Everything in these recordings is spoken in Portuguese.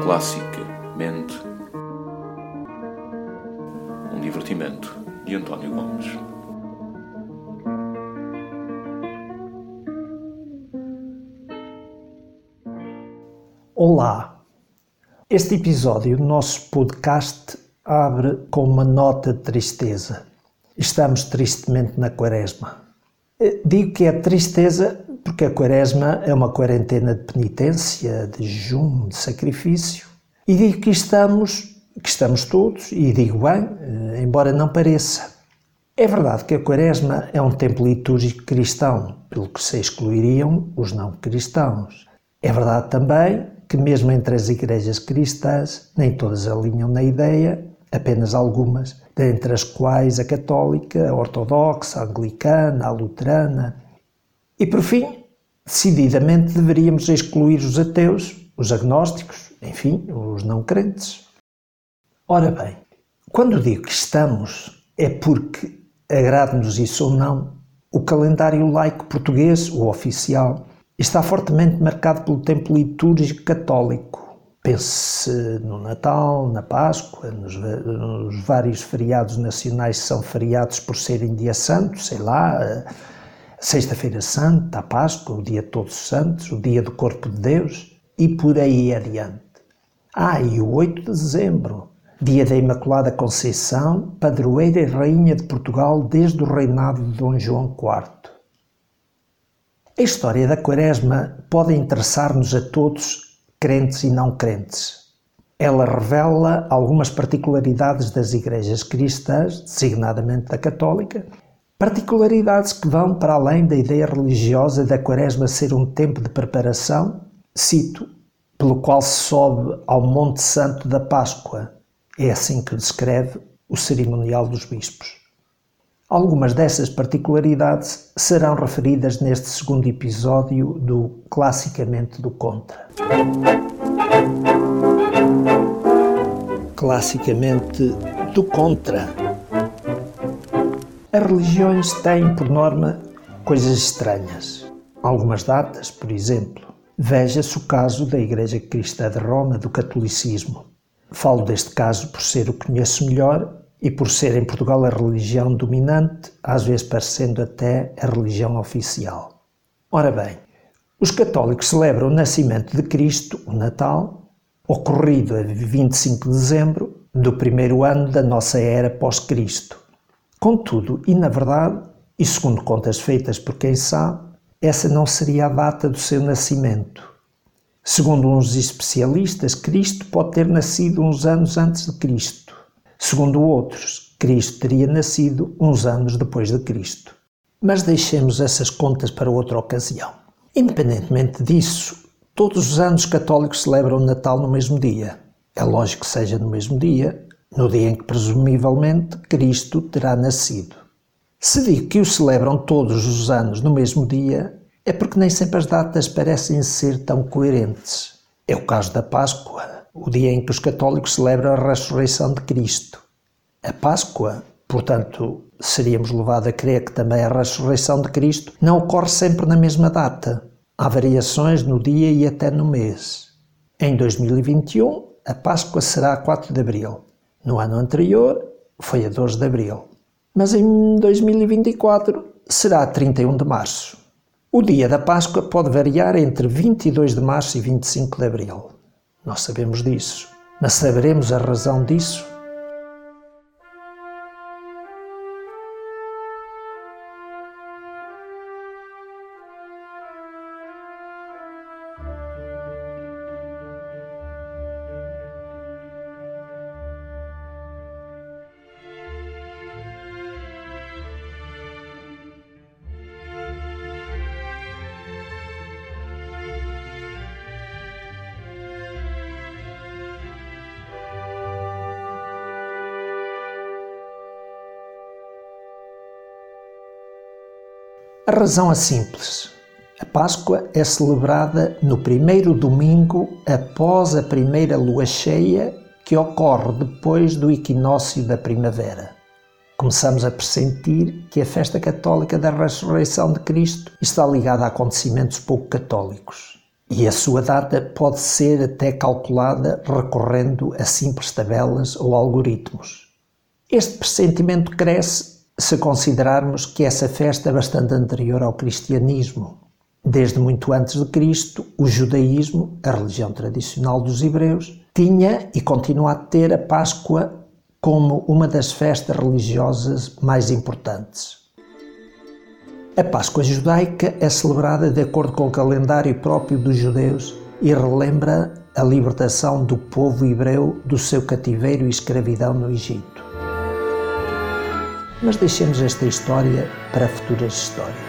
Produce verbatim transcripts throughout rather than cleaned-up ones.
Classicamente, um divertimento de António Gomes. Olá! Este episódio do nosso podcast abre com uma nota de tristeza. Estamos tristemente na Quaresma. Digo que é tristeza porque a Quaresma é uma quarentena de penitência, de jejum, de sacrifício. E digo que estamos, que estamos todos, e digo bem, embora não pareça. É verdade que a Quaresma é um tempo litúrgico cristão, pelo que se excluiriam os não cristãos. É verdade também que mesmo entre as igrejas cristãs, nem todas alinham na ideia, apenas algumas, dentre as quais a católica, a ortodoxa, a anglicana, a luterana. E por fim, decididamente deveríamos excluir os ateus, os agnósticos, enfim, os não crentes. Ora bem, quando digo que estamos, é porque, agrade-nos isso ou não, o calendário laico português, o oficial, está fortemente marcado pelo tempo litúrgico católico. Pense no Natal, na Páscoa, nos, nos vários feriados nacionais que são feriados por serem dia santo, sei lá, Sexta-feira Santa, a Páscoa, o dia de Todos os Santos, o dia do Corpo de Deus e por aí adiante. Ah, e o oito de dezembro, dia da Imaculada Conceição, padroeira e rainha de Portugal desde o reinado de Dom João quarto. A história da Quaresma pode interessar-nos a todos, crentes e não crentes. Ela revela algumas particularidades das igrejas cristãs, designadamente da católica, particularidades que vão para além da ideia religiosa da Quaresma ser um tempo de preparação, cito, pelo qual se sobe ao Monte Santo da Páscoa. É assim que descreve o cerimonial dos bispos. Algumas dessas particularidades serão referidas neste segundo episódio do Classicamente do Contra. Classicamente do Contra. As religiões têm, por norma, coisas estranhas. Algumas datas, por exemplo. Veja-se o caso da Igreja Cristã de Roma, do catolicismo. Falo deste caso por ser o que conheço melhor e por ser em Portugal a religião dominante, às vezes parecendo até a religião oficial. Ora bem, os católicos celebram o nascimento de Cristo, o Natal, ocorrido a vinte e cinco de dezembro do primeiro ano da nossa era pós-Cristo. Contudo, e na verdade, e segundo contas feitas por quem sabe, essa não seria a data do seu nascimento. Segundo uns especialistas, Cristo pode ter nascido uns anos antes de Cristo. Segundo outros, Cristo teria nascido uns anos depois de Cristo. Mas deixemos essas contas para outra ocasião. Independentemente disso, todos os anos católicos celebram o Natal no mesmo dia. É lógico que seja no mesmo dia, no dia em que presumivelmente Cristo terá nascido. Se digo que o celebram todos os anos no mesmo dia, é porque nem sempre as datas parecem ser tão coerentes. É o caso da Páscoa, o dia em que os católicos celebram a ressurreição de Cristo. A Páscoa, portanto, seríamos levados a crer que também a ressurreição de Cristo não ocorre sempre na mesma data. Há variações no dia e até no mês. Em dois mil e vinte e um, a Páscoa será a quatro de abril. No ano anterior, foi a dois de abril. Mas em dois mil e vinte e quatro, será a trinta e um de março. O dia da Páscoa pode variar entre vinte e dois de março e vinte e cinco de abril. Nós sabemos disso. Mas saberemos a razão disso? A razão é simples. A Páscoa é celebrada no primeiro domingo após a primeira lua cheia, que ocorre depois do equinócio da primavera. Começamos a pressentir que a festa católica da ressurreição de Cristo está ligada a acontecimentos pouco católicos. e a sua data pode ser até calculada recorrendo a simples tabelas ou algoritmos. Este pressentimento cresce se considerarmos que essa festa é bastante anterior ao cristianismo. Desde muito antes de Cristo, o judaísmo, a religião tradicional dos hebreus, tinha e continua a ter a Páscoa como uma das festas religiosas mais importantes. A Páscoa judaica é celebrada de acordo com o calendário próprio dos judeus e relembra a libertação do povo hebreu do seu cativeiro e escravidão no Egito. Mas deixemos esta história para futuras histórias.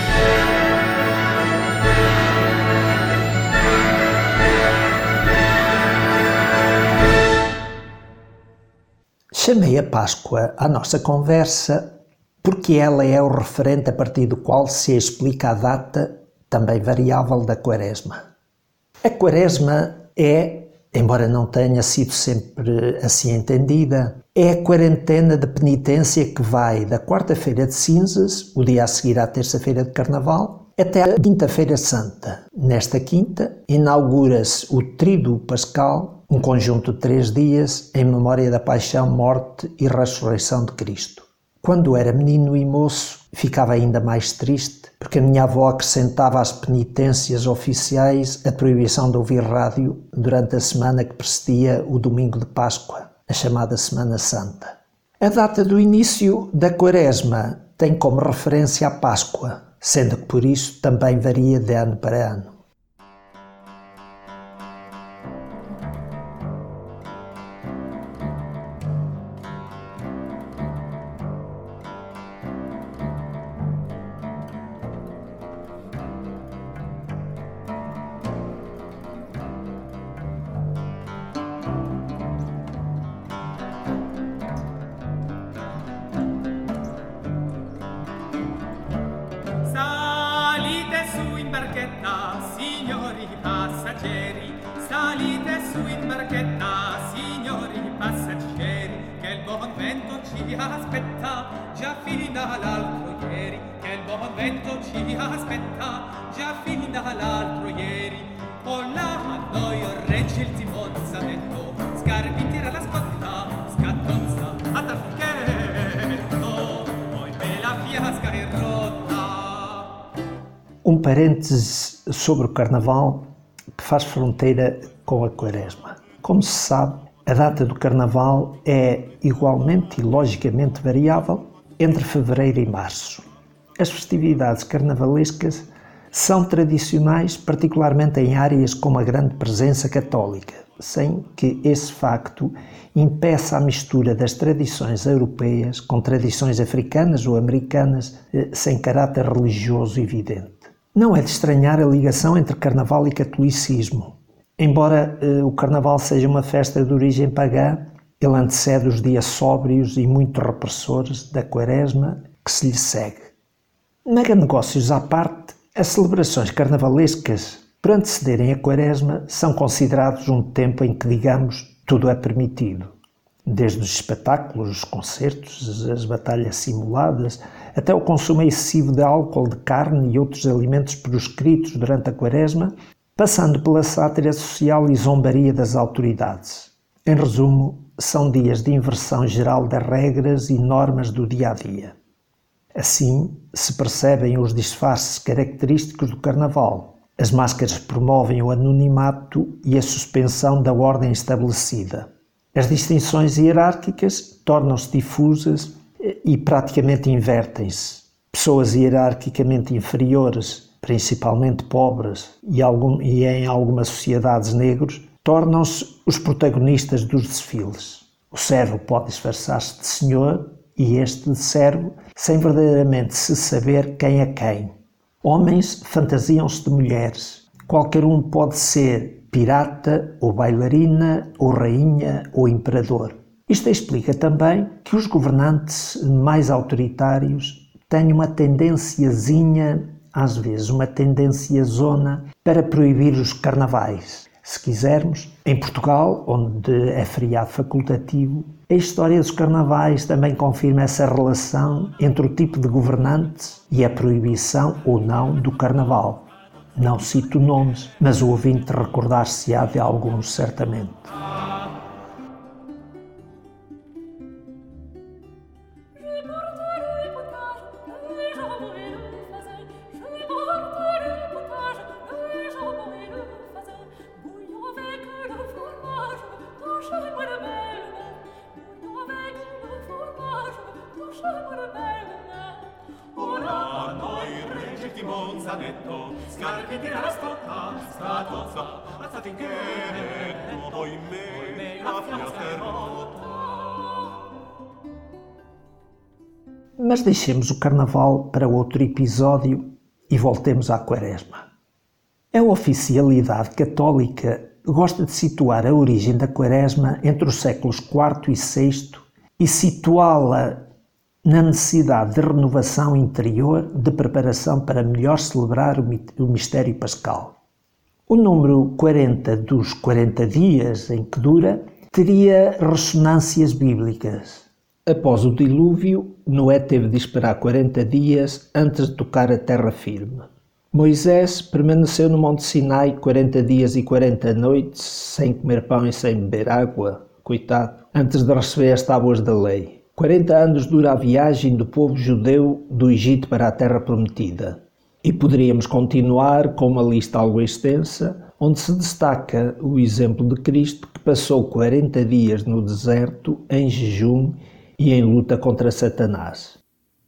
Chamei a Páscoa à nossa conversa porque ela é o referente a partir do qual se explica a data, também variável, da Quaresma. A Quaresma é, embora não tenha sido sempre assim entendida, é a quarentena de penitência que vai da quarta-feira de cinzas, o dia a seguir à terça-feira de Carnaval, até a quinta-feira santa. Nesta quinta, inaugura-se o Tríduo Pascal, um conjunto de três dias em memória da paixão, morte e ressurreição de Cristo. Quando era menino e moço, ficava ainda mais triste, porque a minha avó acrescentava às penitências oficiais a proibição de ouvir rádio durante a semana que precedia o domingo de Páscoa, a chamada Semana Santa. A data do início da Quaresma tem como referência a Páscoa, sendo que por isso também varia de ano para ano. Signori passeggeri, salite su in barchetta, signori passeggeri, che il buon vento ci aspetta, già fin dall'altro ieri, che il buon vento ci aspetta, già fin dall'altro ieri. Con la noi regge il timonzamento, scarpintira la scotta, scattozza a tappichetto, poi me la fiasca è rotta. Um parêntese sobre o Carnaval que faz fronteira com a Quaresma. Como se sabe, a data do Carnaval é igualmente e logicamente variável entre fevereiro e março. As festividades carnavalescas são tradicionais, particularmente em áreas com uma grande presença católica, sem que esse facto impeça a mistura das tradições europeias com tradições africanas ou americanas sem caráter religioso evidente. Não é de estranhar a ligação entre Carnaval e catolicismo. Embora eh, o Carnaval seja uma festa de origem pagã, ele antecede os dias sóbrios e muito repressores da Quaresma que se lhe segue. Mega negócios à parte, as celebrações carnavalescas, por antecederem a Quaresma, são considerados um tempo em que, digamos, tudo é permitido. Desde os espetáculos, os concertos, as batalhas simuladas, até o consumo excessivo de álcool, de carne e outros alimentos proscritos durante a Quaresma, passando pela sátira social e zombaria das autoridades. Em resumo, são dias de inversão geral das regras e normas do dia-a-dia. Assim, se percebem os disfarces característicos do Carnaval. As máscaras promovem o anonimato e a suspensão da ordem estabelecida. As distinções hierárquicas tornam-se difusas e praticamente invertem-se. Pessoas hierarquicamente inferiores, principalmente pobres e, algum, e em algumas sociedades negros, tornam-se os protagonistas dos desfiles. O servo pode disfarçar-se de senhor e este de servo, sem verdadeiramente se saber quem é quem. Homens fantasiam-se de mulheres. Qualquer um pode ser pirata, ou bailarina, ou rainha, ou imperador. Isto explica também que os governantes mais autoritários têm uma tendenciazinha, às vezes uma tendenciazona, para proibir os carnavais. Se quisermos, em Portugal, onde é feriado facultativo, a história dos carnavais também confirma essa relação entre o tipo de governante e a proibição ou não do carnaval. Não cito nomes, mas o ouvinte recordar-se-á de alguns certamente. Mas deixemos o Carnaval para outro episódio e voltemos à Quaresma. A oficialidade católica gosta de situar a origem da Quaresma entre os séculos quarto e sexto e situá-la na necessidade de renovação interior, de preparação para melhor celebrar o mistério pascal. O número quarenta dos quarenta dias em que dura teria ressonâncias bíblicas. Após o dilúvio, Noé teve de esperar quarenta dias antes de tocar a terra firme. Moisés permaneceu no Monte Sinai quarenta dias e quarenta noites, sem comer pão e sem beber água, coitado, antes de receber as tábuas da lei. quarenta anos dura a viagem do povo judeu do Egito para a Terra Prometida. E poderíamos continuar com uma lista algo extensa, onde se destaca o exemplo de Cristo, que passou quarenta dias no deserto, em jejum e em luta contra Satanás.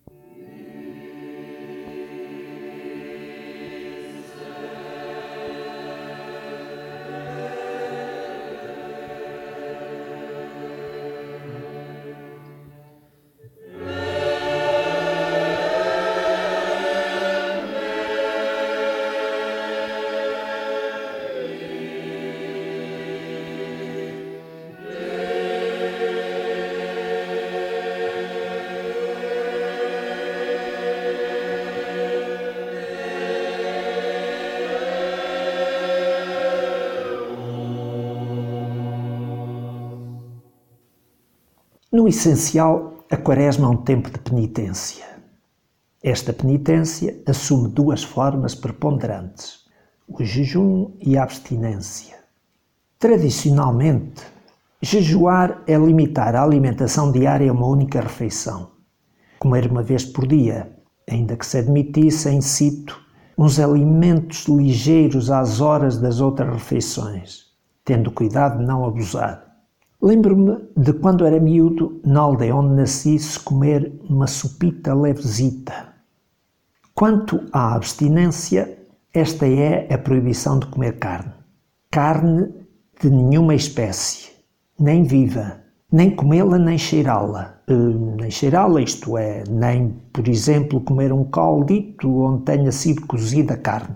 No essencial, a Quaresma é um tempo de penitência. Esta penitência assume duas formas preponderantes, o jejum e a abstinência. Tradicionalmente, jejuar é limitar a alimentação diária a uma única refeição. Comer uma vez por dia, ainda que se admitissem, cito, uns alimentos ligeiros às horas das outras refeições, tendo cuidado de não abusar. Lembro-me de quando era miúdo, na aldeia onde nasci, se comer uma sopita levezita. Quanto à abstinência, esta é a proibição de comer carne. Carne de nenhuma espécie, nem viva, nem comê-la nem cheirá-la. Uh, nem cheirá-la, isto é, nem, por exemplo, comer um caldito onde tenha sido cozida a carne.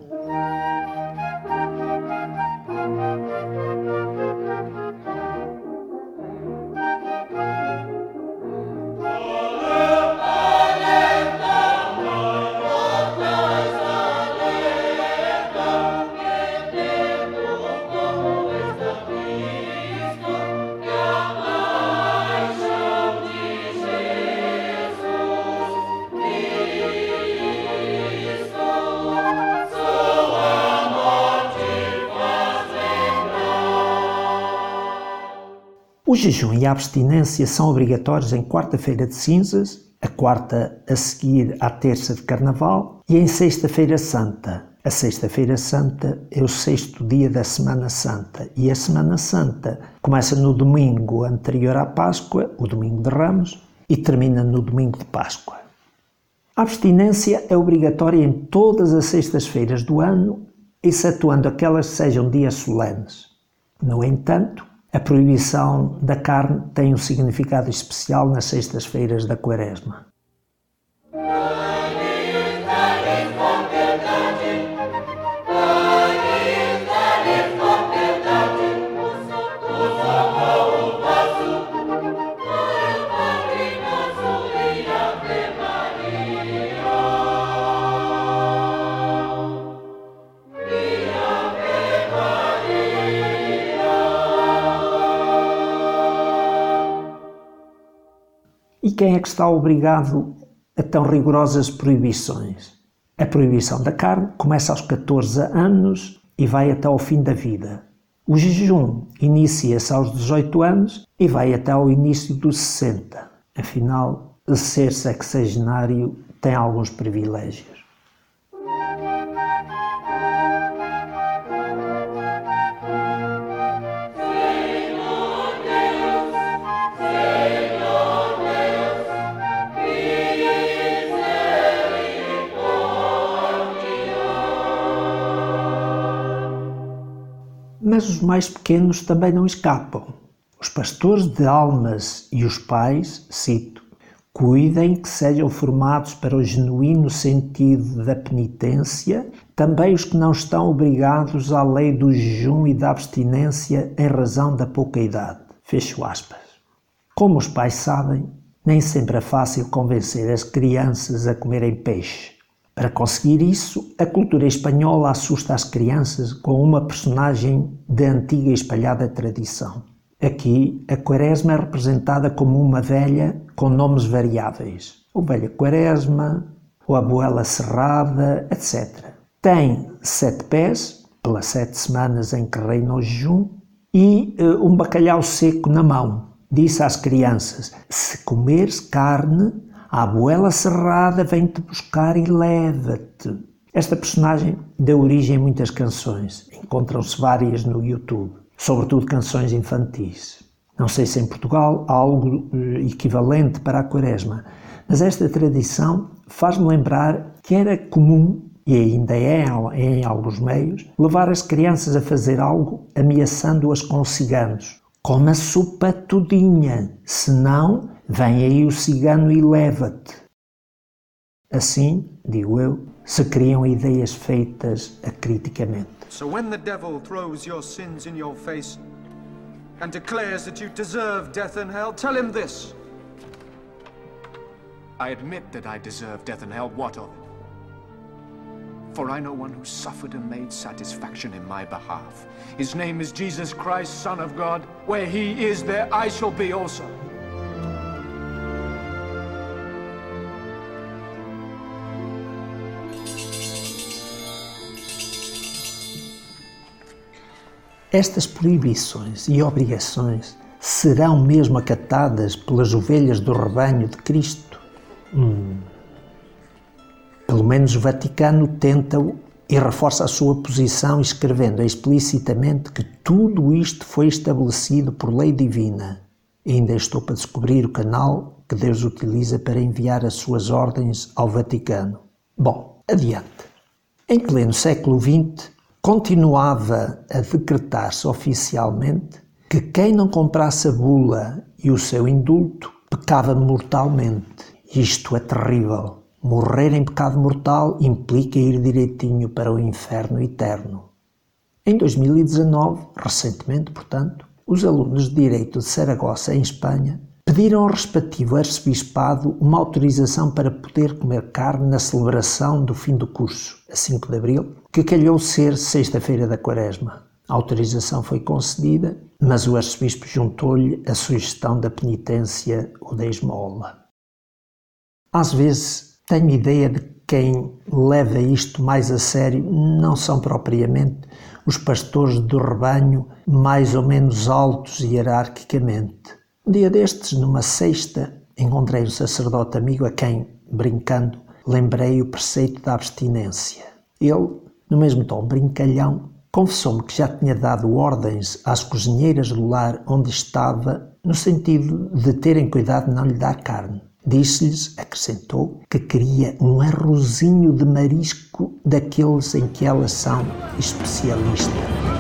O jejum e a abstinência são obrigatórios em quarta-feira de cinzas, a quarta a seguir à terça de Carnaval e em sexta-feira santa. A sexta-feira santa é o sexto dia da Semana Santa e a Semana Santa começa no domingo anterior à Páscoa, o domingo de Ramos, e termina no domingo de Páscoa. A abstinência é obrigatória em todas as sextas-feiras do ano, excetuando aquelas que sejam dias solenes. No entanto, a proibição da carne tem um significado especial nas sextas-feiras da Quaresma. E quem é que está obrigado a tão rigorosas proibições? A proibição da carne começa aos catorze anos e vai até ao fim da vida. O jejum inicia-se aos dezoito anos e vai até ao início dos sessenta. Afinal, ser sexagenário tem alguns privilégios. Mas os mais pequenos também não escapam. Os pastores de almas e os pais, cito, cuidem que sejam formados para o genuíno sentido da penitência, também os que não estão obrigados à lei do jejum e da abstinência em razão da pouca idade. Fecho aspas. Como os pais sabem, nem sempre é fácil convencer as crianças a comerem peixe. Para conseguir isso, a cultura espanhola assusta as crianças com uma personagem da antiga e espalhada tradição. Aqui, a Quaresma é representada como uma velha com nomes variáveis. Ovelha Quaresma, ou Abuela Cerrada, etcétera. Tem sete pés, pelas sete semanas em que reina o jejum, e uh, um bacalhau seco na mão. Disse às crianças, se comeres carne, a Abuela Cerrada vem-te buscar e leva-te. Esta personagem deu origem a muitas canções. Encontram-se várias no YouTube, sobretudo canções infantis. Não sei se em Portugal há algo equivalente para a Quaresma, mas esta tradição faz-me lembrar que era comum, e ainda é em alguns meios, levar as crianças a fazer algo ameaçando-as com ciganos. Come a sopa tudinha, senão vem aí o cigano e leva-te. Assim, digo eu, se criam ideias feitas acriticamente. So when the devil throws your sins in your face and declares that you deserve death and hell, tell him this. I admit that I deserve death and hell. What of it? For I know one who suffered and made satisfaction in my behalf. His name is Jesus Christ, Son of God. Where he is, there I shall be also. Estas proibições e obrigações serão mesmo acatadas pelas ovelhas do rebanho de Cristo? Hum. Pelo menos o Vaticano tenta-o e reforça a sua posição escrevendo explicitamente que tudo isto foi estabelecido por lei divina. E ainda estou para descobrir o canal que Deus utiliza para enviar as suas ordens ao Vaticano. Bom, adiante. Em pleno século vinte, continuava a decretar-se oficialmente que quem não comprasse a bula e o seu indulto pecava mortalmente. Isto é terrível. Morrer em pecado mortal implica ir direitinho para o inferno eterno. Em dois mil e dezanove, recentemente, portanto, os alunos de Direito de Saragossa, em Espanha, pediram ao respectivo arcebispado uma autorização para poder comer carne na celebração do fim do curso, a cinco de abril, que calhou ser sexta-feira da Quaresma. A autorização foi concedida, mas o arcebispo juntou-lhe a sugestão da penitência ou da esmola. Às vezes, tenho ideia de que quem leva isto mais a sério não são propriamente os pastores do rebanho mais ou menos altos hierarquicamente. Um dia destes, numa sexta, encontrei um sacerdote amigo a quem, brincando, lembrei o preceito da abstinência. Ele, no mesmo tom brincalhão, confessou-me que já tinha dado ordens às cozinheiras do lar onde estava, no sentido de terem cuidado de não lhe dar carne. Disse-lhes, acrescentou, que queria um arrozinho de marisco daqueles em que elas são especialistas.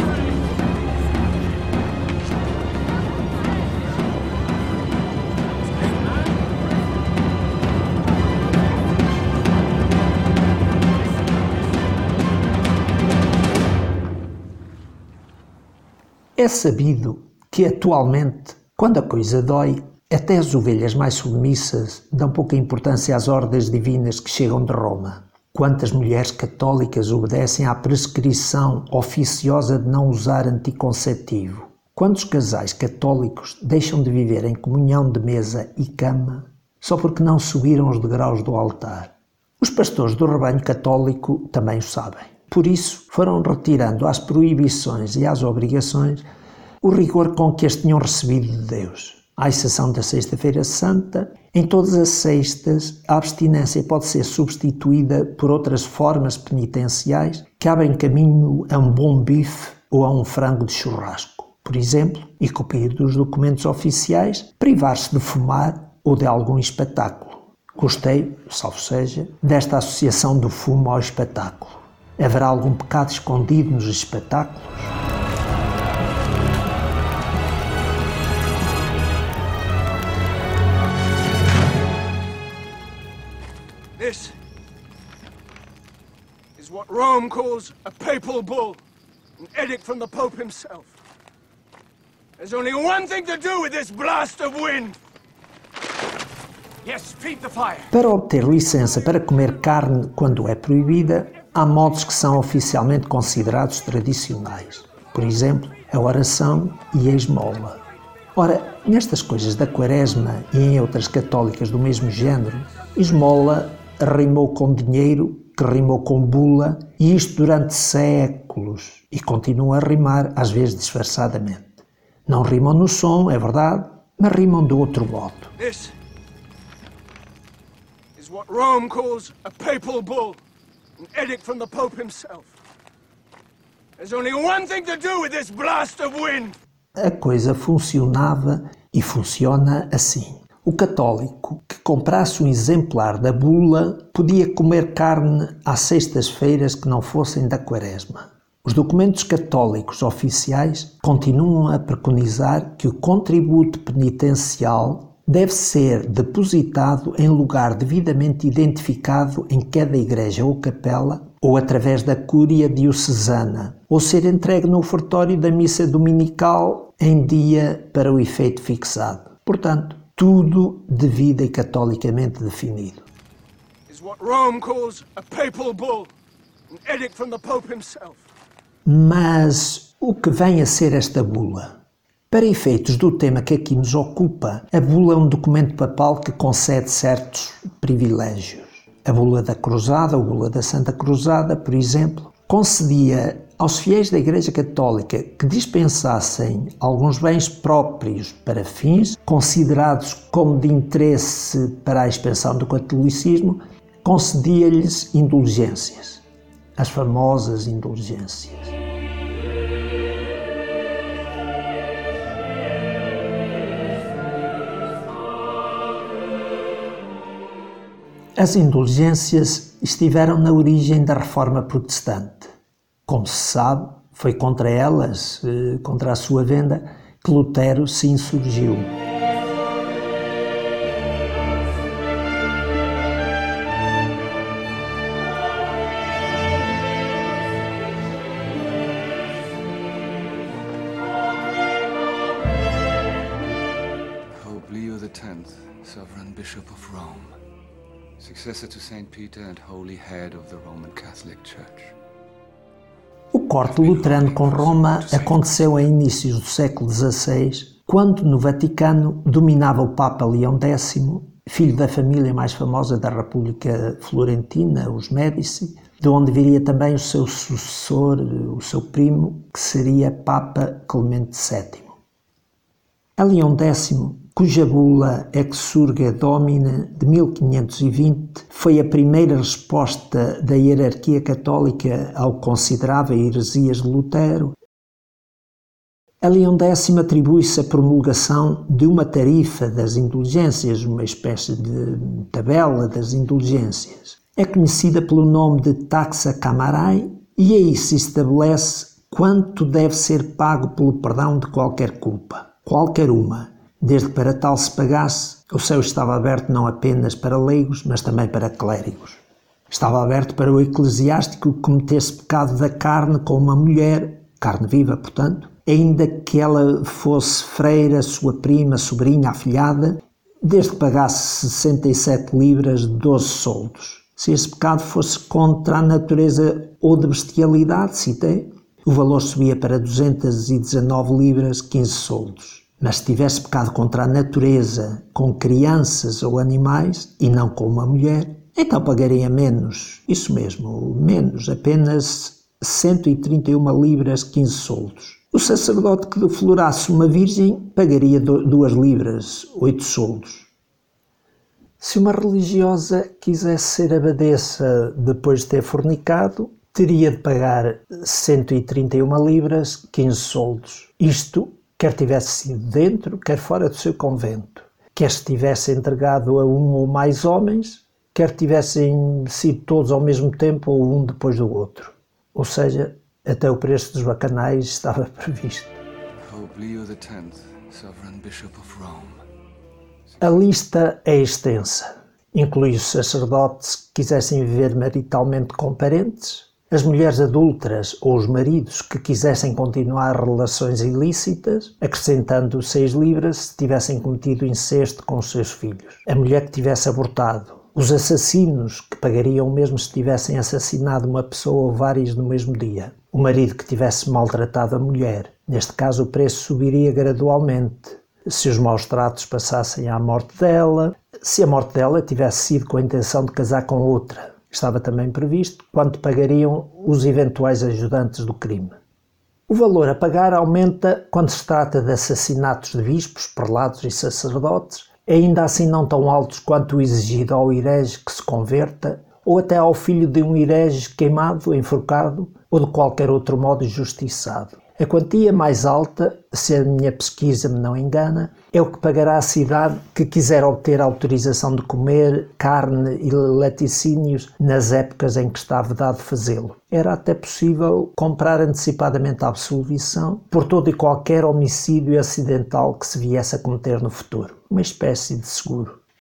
É sabido que atualmente, quando a coisa dói, até as ovelhas mais submissas dão pouca importância às ordens divinas que chegam de Roma. Quantas mulheres católicas obedecem à prescrição oficiosa de não usar anticonceptivo? Quantos casais católicos deixam de viver em comunhão de mesa e cama só porque não subiram os degraus do altar? Os pastores do rebanho católico também o sabem. Por isso, foram retirando às proibições e às obrigações o rigor com que as tinham recebido de Deus. À exceção da Sexta-feira Santa, em todas as sextas, a abstinência pode ser substituída por outras formas penitenciais que abrem caminho a um bom bife ou a um frango de churrasco. Por exemplo, e copiar dos documentos oficiais, privar-se de fumar ou de algum espetáculo. Gostei, salvo seja, desta associação do fumo ao espetáculo. Haverá algum pecado escondido nos espetáculos? This is what Rome calls a papal bull, an edict from the Pope himself. There's only one thing to do with this blast of wind. Yes, feed the fire. Para obter licença para comer carne quando é proibida, há modos que são oficialmente considerados tradicionais. Por exemplo, a oração e a esmola. Ora, nestas coisas da Quaresma e em outras católicas do mesmo género, esmola rimou com dinheiro, que rimou com bula, e isto durante séculos, e continua a rimar, às vezes disfarçadamente. Não rimam no som, é verdade, mas rimam de outro modo. This is what Rome calls a papal bull, an edict from the Pope himself. There's only one thing to do with this blast of wind. A coisa funcionava e funciona assim. O católico que comprasse um exemplar da bula podia comer carne às sextas-feiras que não fossem da Quaresma. Os documentos católicos oficiais continuam a preconizar que o contributo penitencial deve ser depositado em lugar devidamente identificado em cada igreja ou capela ou através da cúria diocesana, ou ser entregue no ofertório da missa dominical em dia para o efeito fixado. Portanto, tudo devido e catolicamente definido. Is what Rome calls a papal bull, an edict from the Pope himself. Mas o que vem a ser esta bula? Para efeitos do tema que aqui nos ocupa, a bula é um documento papal que concede certos privilégios. A bula da Cruzada, ou bula da Santa Cruzada, por exemplo, concedia aos fiéis da Igreja Católica que dispensassem alguns bens próprios para fins considerados como de interesse para a expansão do catolicismo, concedia-lhes indulgências, as famosas indulgências. As indulgências estiveram na origem da Reforma Protestante. Como se sabe, foi contra elas, contra a sua venda, que Lutero se insurgiu. Pope Leo the tenth, Sovereign Bishop of Rome, successor to Saint Peter and holy head of the Roman Catholic Church. O corte luterano com Roma aconteceu a inícios do século dezasseis, quando no Vaticano dominava o Papa Leão décimo, filho da família mais famosa da República Florentina, os Médici, de onde viria também o seu sucessor, o seu primo, que seria Papa Clemente sétimo. A Leão décimo, cuja bula Exsurge Domine de mil quinhentos e vinte foi a primeira resposta da hierarquia católica ao que considerava heresias de Lutero, a Leão décimo atribui-se a promulgação de uma tarifa das indulgências, uma espécie de tabela das indulgências. É conhecida pelo nome de Taxa Camarae e aí se estabelece quanto deve ser pago pelo perdão de qualquer culpa, qualquer uma. Desde que para tal se pagasse, o céu estava aberto não apenas para leigos, mas também para clérigos. Estava aberto para o eclesiástico que cometesse pecado da carne com uma mulher, carne viva, portanto, ainda que ela fosse freira, sua prima, sobrinha, afilhada, desde que pagasse sessenta e sete libras, doze soldos. Se esse pecado fosse contra a natureza ou de bestialidade, citei, o valor subia para duzentas e dezanove libras, quinze soldos. Mas se tivesse pecado contra a natureza, com crianças ou animais, e não com uma mulher, Então pagaria menos, isso mesmo, menos, apenas cento e trinta e uma libras, quinze soldos. O sacerdote que deflorasse uma virgem pagaria duas libras, oito soldos. Se uma religiosa quisesse ser abadesa depois de ter fornicado, teria de pagar cento e trinta e uma libras, quinze soldos. Isto, quer tivesse sido dentro, quer fora do seu convento. Quer estivesse entregado a um ou mais homens, quer tivessem sido todos ao mesmo tempo ou um depois do outro. Ou seja, até o preço dos bacanais estava previsto. Pope Leo the tenth, Sovereign Bishop of Rome. A lista é extensa. Inclui os sacerdotes que quisessem viver maritalmente com parentes, as mulheres adúlteras ou os maridos que quisessem continuar relações ilícitas, acrescentando seis libras se tivessem cometido incesto com os seus filhos, a mulher que tivesse abortado, os assassinos que pagariam mesmo se tivessem assassinado uma pessoa ou várias no mesmo dia, o marido que tivesse maltratado a mulher. Neste caso o preço subiria gradualmente, se os maus tratos passassem à morte dela, se a morte dela tivesse sido com a intenção de casar com outra. Estava também previsto quanto pagariam os eventuais ajudantes do crime. O valor a pagar aumenta quando se trata de assassinatos de bispos, prelados e sacerdotes, ainda assim não tão altos quanto o exigido ao herege que se converta, ou até ao filho de um herege queimado, enforcado, ou de qualquer outro modo injustiçado. A quantia mais alta, se a minha pesquisa me não engana, é o que pagará a cidade que quiser obter autorização de comer carne e laticínios nas épocas em que está vedado fazê-lo. Era até possível comprar antecipadamente a absolvição por todo e qualquer homicídio acidental que se viesse a cometer no futuro. Uma espécie de seguro.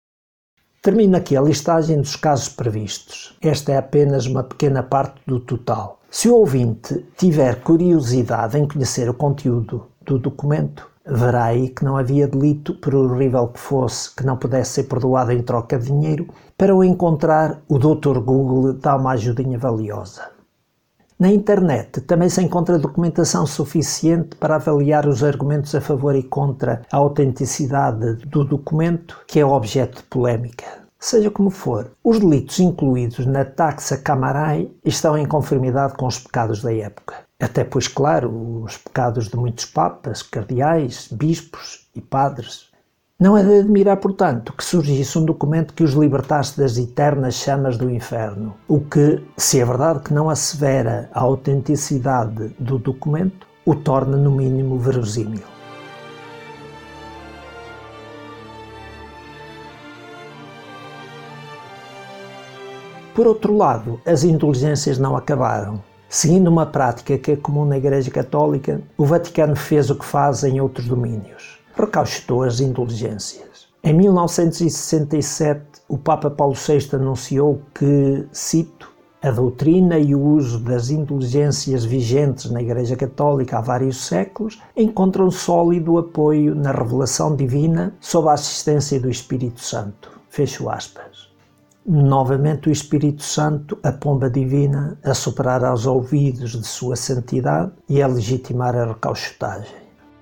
Termina aqui a listagem dos casos previstos. Esta é apenas uma pequena parte do total. Se o ouvinte tiver curiosidade em conhecer o conteúdo do documento, verá aí que não havia delito, por horrível que fosse, que não pudesse ser perdoado em troca de dinheiro. Para o encontrar, o doutor Google dá uma ajudinha valiosa. Na internet também se encontra documentação suficiente para avaliar os argumentos a favor e contra a autenticidade do documento, que é objeto de polémica. Seja como for, os delitos incluídos na Taxa Camarae estão em conformidade com os pecados da época. Até pois, claro, os pecados de muitos papas, cardeais, bispos e padres. Não é de admirar, portanto, que surgisse um documento que os libertasse das eternas chamas do inferno, o que, se é verdade que não assevera a autenticidade do documento, o torna no mínimo verossímil. Por outro lado, as indulgências não acabaram. Seguindo uma prática que é comum na Igreja Católica, o Vaticano fez o que faz em outros domínios. Recauchutou as indulgências. Em mil novecentos e sessenta e sete, o Papa Paulo sexto anunciou que, cito, a doutrina e o uso das indulgências vigentes na Igreja Católica há vários séculos encontram sólido apoio na revelação divina sob a assistência do Espírito Santo. Fecho aspas. Novamente o Espírito Santo, a pomba divina, a soprar aos ouvidos de sua santidade e a legitimar a recauchutagem.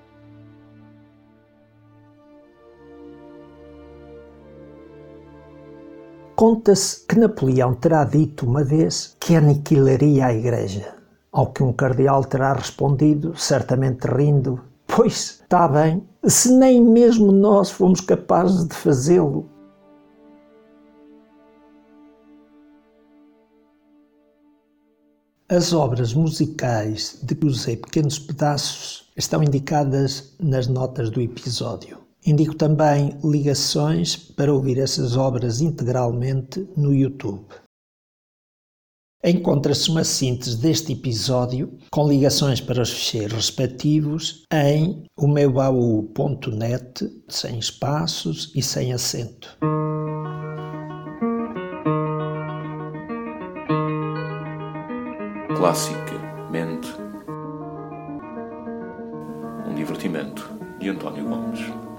Conta-se que Napoleão terá dito uma vez que aniquilaria a Igreja, ao que um cardeal terá respondido, certamente rindo, pois, está bem, se nem mesmo nós fomos capazes de fazê-lo. As obras musicais de que usei pequenos pedaços estão indicadas nas notas do episódio. Indico também ligações para ouvir essas obras integralmente no YouTube. Encontra-se uma síntese deste episódio com ligações para os ficheiros respectivos em o meu baú ponto net, sem espaços e sem acento. Classicamente, um divertimento de António Gomes.